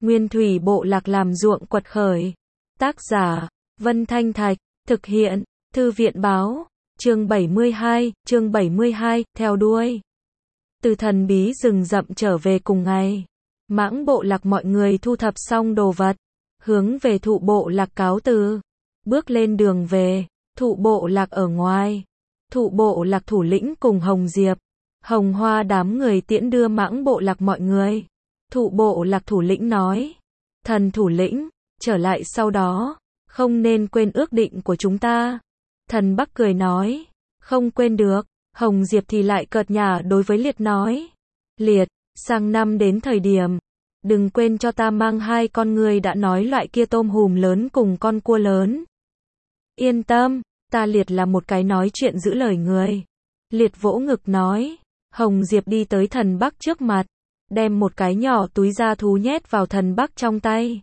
Nguyên thủy bộ lạc làm ruộng quật khởi. Tác giả, Vân Thanh Thạch, thực hiện, Thư viện báo, chương 72, theo đuôi. Từ thần bí rừng rậm trở về cùng ngày, Mãng bộ lạc mọi người thu thập xong đồ vật, hướng về Thụ bộ lạc cáo từ, bước lên đường về. Thụ bộ lạc ở ngoài, Thụ bộ lạc thủ lĩnh cùng Hồng Diệp, Hồng Hoa đám người tiễn đưa Mãng bộ lạc mọi người. Thụ bộ lạc thủ lĩnh nói, thần thủ lĩnh, trở lại sau đó, không nên quên ước định của chúng ta. Thần Bắc cười nói, không quên được. Hồng Diệp thì lại cợt nhả đối với Liệt nói, Liệt, sang năm đến thời điểm, đừng quên cho ta mang 2 con người đã nói loại kia tôm hùm lớn cùng con cua lớn. Yên tâm, ta Liệt là một cái nói chuyện giữ lời người. Liệt vỗ ngực nói. Hồng Diệp đi tới thần Bắc trước mặt, đem một cái nhỏ túi da thú nhét vào thần Bắc trong tay.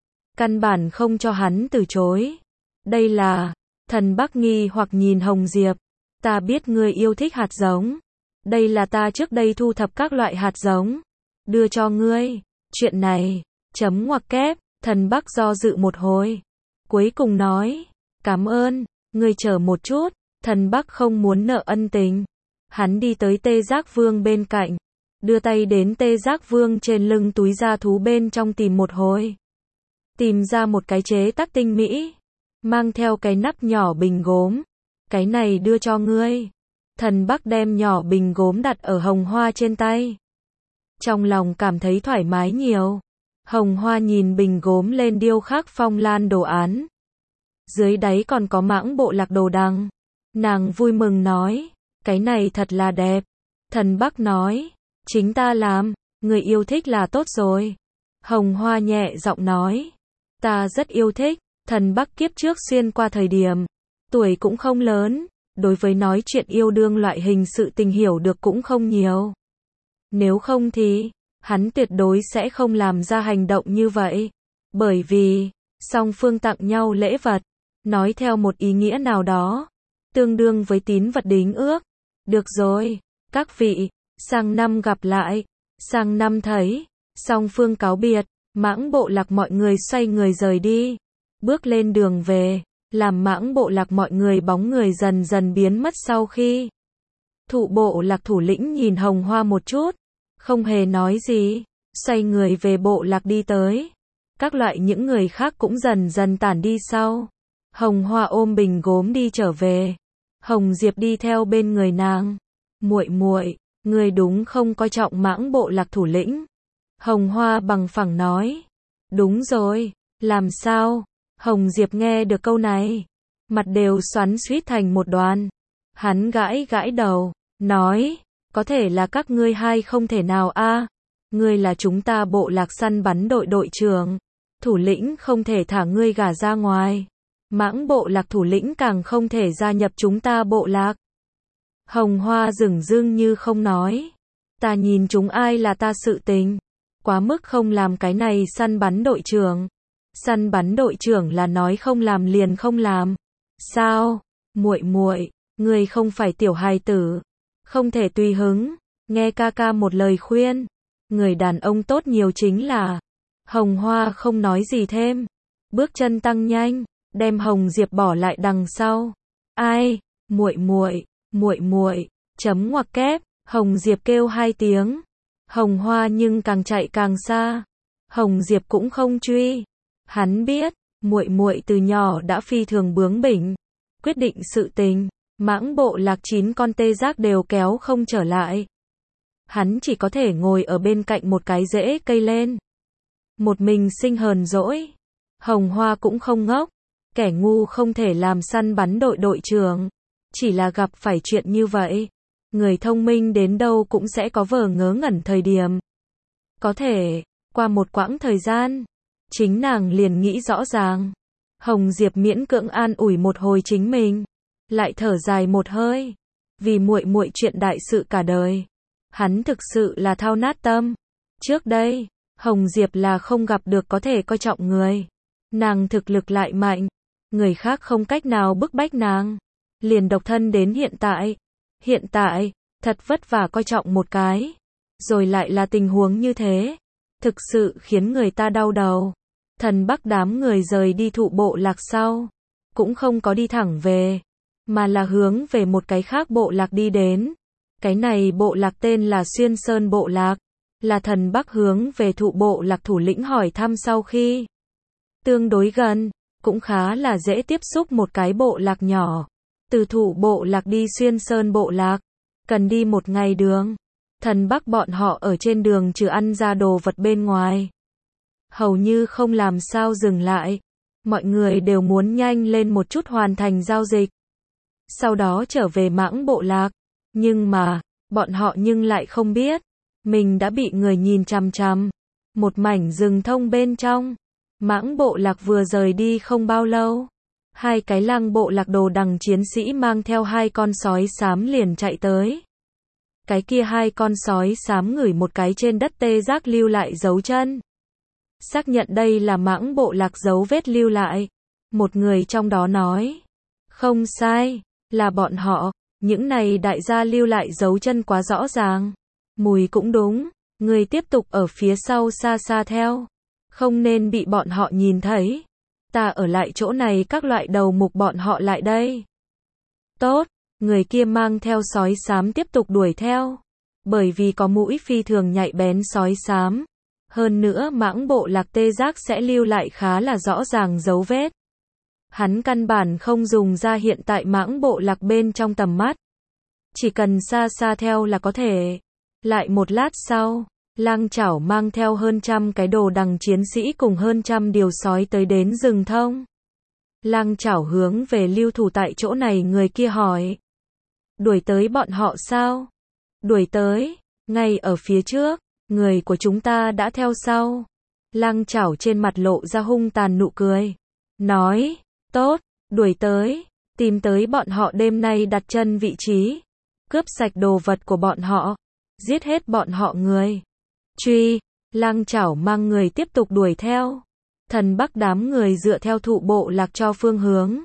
Căn bản không cho hắn từ chối. Đây là, thần Bắc nghi hoặc nhìn Hồng Diệp. Ta biết ngươi yêu thích hạt giống. Đây là ta trước đây thu thập các loại hạt giống. Đưa cho ngươi. Chuyện này, chấm ngoặc kép, thần Bắc do dự một hồi. Cuối cùng nói, cảm ơn, ngươi chờ một chút. Thần Bắc không muốn nợ ân tình. Hắn đi tới Tê Giác Vương bên cạnh, đưa tay đến Tê Giác Vương trên lưng túi da thú bên trong tìm một hồi. Tìm ra một cái chế tác tinh mỹ, mang theo cái nắp nhỏ bình gốm. Cái này đưa cho ngươi. Thần Bắc đem nhỏ bình gốm đặt ở Hồng Hoa trên tay. Trong lòng cảm thấy thoải mái nhiều. Hồng Hoa nhìn bình gốm lên điêu khắc phong lan đồ án. Dưới đáy còn có Mãng bộ lạc đồ đằng. Nàng vui mừng nói, cái này thật là đẹp. Thần Bắc nói, chính ta làm, người yêu thích là tốt rồi. Hồng Hoa nhẹ giọng nói, ta rất yêu thích. Thần Bắc kiếp trước xuyên qua thời điểm, tuổi cũng không lớn, đối với nói chuyện yêu đương loại hình sự tình hiểu được cũng không nhiều. Nếu không thì, hắn tuyệt đối sẽ không làm ra hành động như vậy. Bởi vì, song phương tặng nhau lễ vật, nói theo một ý nghĩa nào đó, tương đương với tín vật đính ước. Được rồi, các vị, sang năm gặp lại, sang năm thấy. Song phương cáo biệt, Mãng bộ lạc mọi người xoay người rời đi, bước lên đường về, làm Mãng bộ lạc mọi người bóng người dần dần biến mất sau khi. Thụ bộ lạc thủ lĩnh nhìn Hồng Hoa một chút, không hề nói gì, xoay người về bộ lạc đi tới. Các loại những người khác cũng dần dần tản đi sau. Hồng Hoa ôm bình gốm đi trở về. Hồng Diệp đi theo bên người nàng. Muội muội, ngươi đúng không coi trọng Mãng bộ lạc thủ lĩnh? Hồng Hoa bằng phẳng nói. Đúng rồi, làm sao? Hồng Diệp nghe được câu này, mặt đều xoắn xuýt thành một đoàn. Hắn gãi gãi đầu, nói, có thể là các ngươi hai không thể nào a. Ngươi là chúng ta bộ lạc săn bắn đội đội trưởng, thủ lĩnh không thể thả ngươi gả ra ngoài. Mãng bộ lạc thủ lĩnh càng không thể gia nhập chúng ta bộ lạc. Hồng Hoa dửng dưng như không nói. Ta nhìn chúng ai là ta sự tình. Quá mức không làm cái này săn bắn đội trưởng. Săn bắn đội trưởng là nói không làm liền không làm. Sao? Muội muội, ngươi không phải tiểu hài tử. Không thể tùy hứng. Nghe ca ca một lời khuyên. Người đàn ông tốt nhiều chính là. Hồng Hoa không nói gì thêm. Bước chân tăng nhanh, đem Hồng Diệp bỏ lại đằng sau. Ai? Muội muội, chấm ngoặc kép. Hồng Diệp kêu 2 tiếng. Hồng Hoa nhưng càng chạy càng xa. Hồng Diệp cũng không truy. Hắn biết, muội muội từ nhỏ đã phi thường bướng bỉnh, quyết định sự tình, Mãng bộ lạc 9 con tê giác đều kéo không trở lại. Hắn chỉ có thể ngồi ở bên cạnh một cái rễ cây lên, một mình sinh hờn dỗi. Hồng Hoa cũng không ngốc, kẻ ngu không thể làm săn bắn đội đội trưởng, chỉ là gặp phải chuyện như vậy, người thông minh đến đâu cũng sẽ có vờ ngớ ngẩn thời điểm. Có thể, qua một quãng thời gian, chính nàng liền nghĩ rõ ràng. Hồng Diệp miễn cưỡng an ủi một hồi chính mình, lại thở dài một hơi. Vì muội muội chuyện đại sự cả đời, hắn thực sự là thao nát tâm. Trước đây, Hồng Diệp là không gặp được có thể coi trọng người. Nàng thực lực lại mạnh, người khác không cách nào bức bách nàng. Liền độc thân đến hiện tại. Hiện tại, thật vất vả coi trọng một cái. Rồi lại là tình huống như thế. thực sự khiến người ta đau đầu. Thần Bắc đám người rời đi thụ bộ lạc sau, cũng không có đi thẳng về, mà là hướng về một cái khác bộ lạc đi đến. Cái này bộ lạc tên là Xuyên Sơn bộ lạc, là Thần Bắc hướng về thụ bộ lạc thủ lĩnh hỏi thăm sau khi tương đối gần, cũng khá là dễ tiếp xúc một cái bộ lạc nhỏ. Từ thụ bộ lạc đi Xuyên Sơn bộ lạc, cần đi 1 ngày đường. Thần Bắc bọn họ ở trên đường trừ ăn ra đồ vật bên ngoài, hầu như không làm sao dừng lại. Mọi người đều muốn nhanh lên một chút hoàn thành giao dịch, sau đó trở về Mãng bộ lạc. Nhưng mà, bọn họ nhưng lại không biết, mình đã bị người nhìn chằm chằm. Một mảnh rừng thông bên trong, Mãng bộ lạc vừa rời đi không bao lâu, 2 cái lang bộ lạc đồ đằng chiến sĩ mang theo 2 con sói xám liền chạy tới. Cái kia 2 con sói xám ngửi một cái trên đất tê giác lưu lại dấu chân, xác nhận đây là Mãng bộ lạc dấu vết lưu lại. Một người trong đó nói, không sai, là bọn họ. Những này đại gia lưu lại dấu chân quá rõ ràng. Mùi cũng đúng, người tiếp tục ở phía sau xa xa theo, không nên bị bọn họ nhìn thấy. Ta ở lại chỗ này các loại đầu mục bọn họ lại đây. Tốt, người kia mang theo sói xám tiếp tục đuổi theo. Bởi vì có mũi phi thường nhạy bén sói xám. Hơn nữa Mãng bộ lạc tê giác sẽ lưu lại khá là rõ ràng dấu vết. Hắn căn bản không dùng ra hiện tại Mãng bộ lạc bên trong tầm mắt. Chỉ cần xa xa theo là có thể. Lại một lát sau, Lang Chảo mang theo hơn 100 cái đồ đằng chiến sĩ cùng hơn 100 điều sói tới đến rừng thông. Lang Chảo hướng về lưu thủ tại chỗ này người kia hỏi. Đuổi tới bọn họ sao? Đuổi tới, ngay ở phía trước, người của chúng ta đã theo sau. Lang Chảo trên mặt lộ ra hung tàn nụ cười. Nói, tốt, đuổi tới, tìm tới bọn họ đêm nay đặt chân vị trí. Cướp sạch đồ vật của bọn họ, giết hết bọn họ người. Truy, Lang Chảo mang người tiếp tục đuổi theo. Thần Bắc đám người dựa theo thụ bộ lạc cho phương hướng.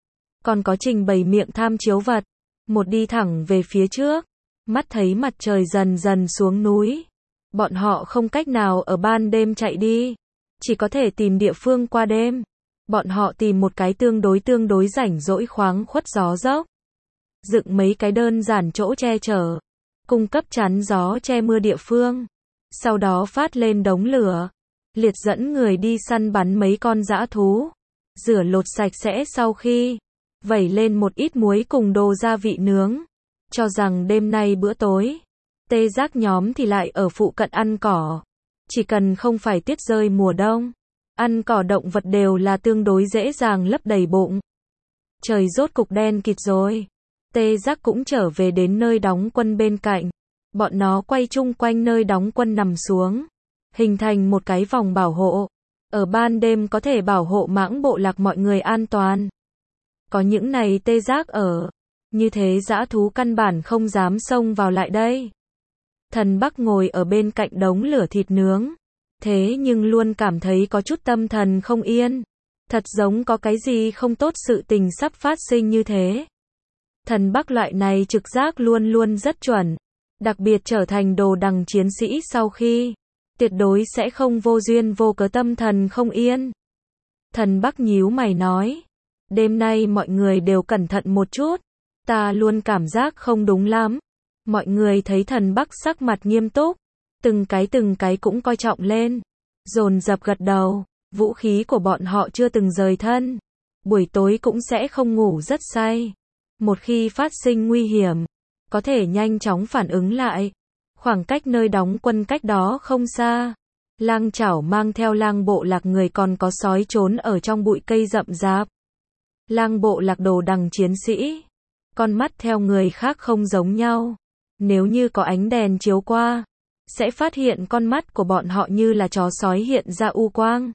Còn có trình bày miệng tham chiếu vật. Một đi thẳng về phía trước. Mắt thấy mặt trời dần dần xuống núi. Bọn họ không cách nào ở ban đêm chạy đi. Chỉ có thể tìm địa phương qua đêm. Bọn họ tìm một cái tương đối rảnh rỗi khoáng khuất gió dốc. Dựng mấy cái đơn giản chỗ che chở. Cung cấp chắn gió che mưa địa phương. Sau đó phát lên đống lửa. Liệt dẫn người đi săn bắn mấy con dã thú. Rửa lột sạch sẽ sau khi vẩy lên một ít muối cùng đồ gia vị nướng. Cho rằng đêm nay bữa tối, tê giác nhóm thì lại ở phụ cận ăn cỏ. Chỉ cần không phải tuyết rơi mùa đông, ăn cỏ động vật đều là tương đối dễ dàng lấp đầy bụng. Trời rốt cục đen kịt rồi. Tê giác cũng trở về đến nơi đóng quân bên cạnh. Bọn nó quay chung quanh nơi đóng quân nằm xuống, hình thành một cái vòng bảo hộ. Ở ban đêm có thể bảo hộ Mãng bộ lạc mọi người an toàn. Có những này tê giác ở, như thế dã thú căn bản không dám xông vào lại đây. Thần Bắc ngồi ở bên cạnh đống lửa thịt nướng. Thế nhưng luôn cảm thấy có chút tâm thần không yên. Thật giống có cái gì không tốt sự tình sắp phát sinh như thế. Thần Bắc loại này trực giác luôn luôn rất chuẩn. Đặc biệt trở thành đồ đằng chiến sĩ sau khi, tuyệt đối sẽ không vô duyên vô cớ tâm thần không yên. Thần Bắc nhíu mày nói. Đêm nay mọi người đều cẩn thận một chút. Ta luôn cảm giác không đúng lắm. Mọi người thấy thần Bắc sắc mặt nghiêm túc. Từng cái cũng coi trọng lên. Dồn dập gật đầu. Vũ khí của bọn họ chưa từng rời thân. Buổi tối cũng sẽ không ngủ rất say. Một khi phát sinh nguy hiểm, có thể nhanh chóng phản ứng lại. Khoảng cách nơi đóng quân cách đó không xa. Lang Chảo mang theo lang bộ lạc người còn có sói trốn ở trong bụi cây rậm rạp. Lang bộ lạc đồ đằng chiến sĩ. Con mắt theo người khác không giống nhau. Nếu như có ánh đèn chiếu qua, sẽ phát hiện con mắt của bọn họ như là chó sói hiện ra u quang.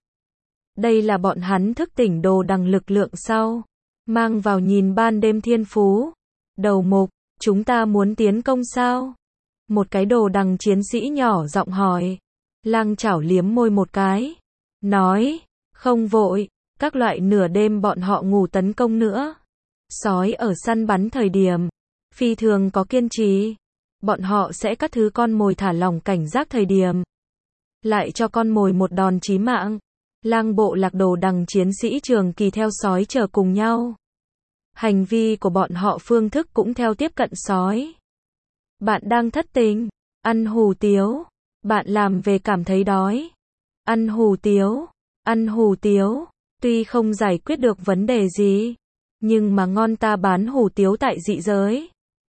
Đây là bọn hắn thức tỉnh đồ đằng lực lượng sau. Mang vào nhìn ban đêm thiên phú. Đầu mục, chúng ta muốn tiến công sao? Một cái đồ đằng chiến sĩ nhỏ giọng hỏi. Lang Chảo liếm môi một cái. Nói, không vội, các loại nửa đêm bọn họ ngủ tấn công nữa. Sói ở săn bắn thời điểm, phi thường có kiên trì. Bọn họ sẽ cắt thứ con mồi thả lỏng cảnh giác thời điểm. lại cho con mồi một đòn chí mạng. Lang bộ lạc Đồ Đằng chiến sĩ Trường Kỳ theo sói chờ cùng nhau. Hành vi của bọn họ phương thức cũng theo tiếp cận sói. Bạn đang thất tình, ăn hủ tiếu. Bạn làm về cảm thấy đói. Ăn hủ tiếu, ăn hủ tiếu. Tuy không giải quyết được vấn đề gì, nhưng mà ngon, ta bán hủ tiếu tại dị giới.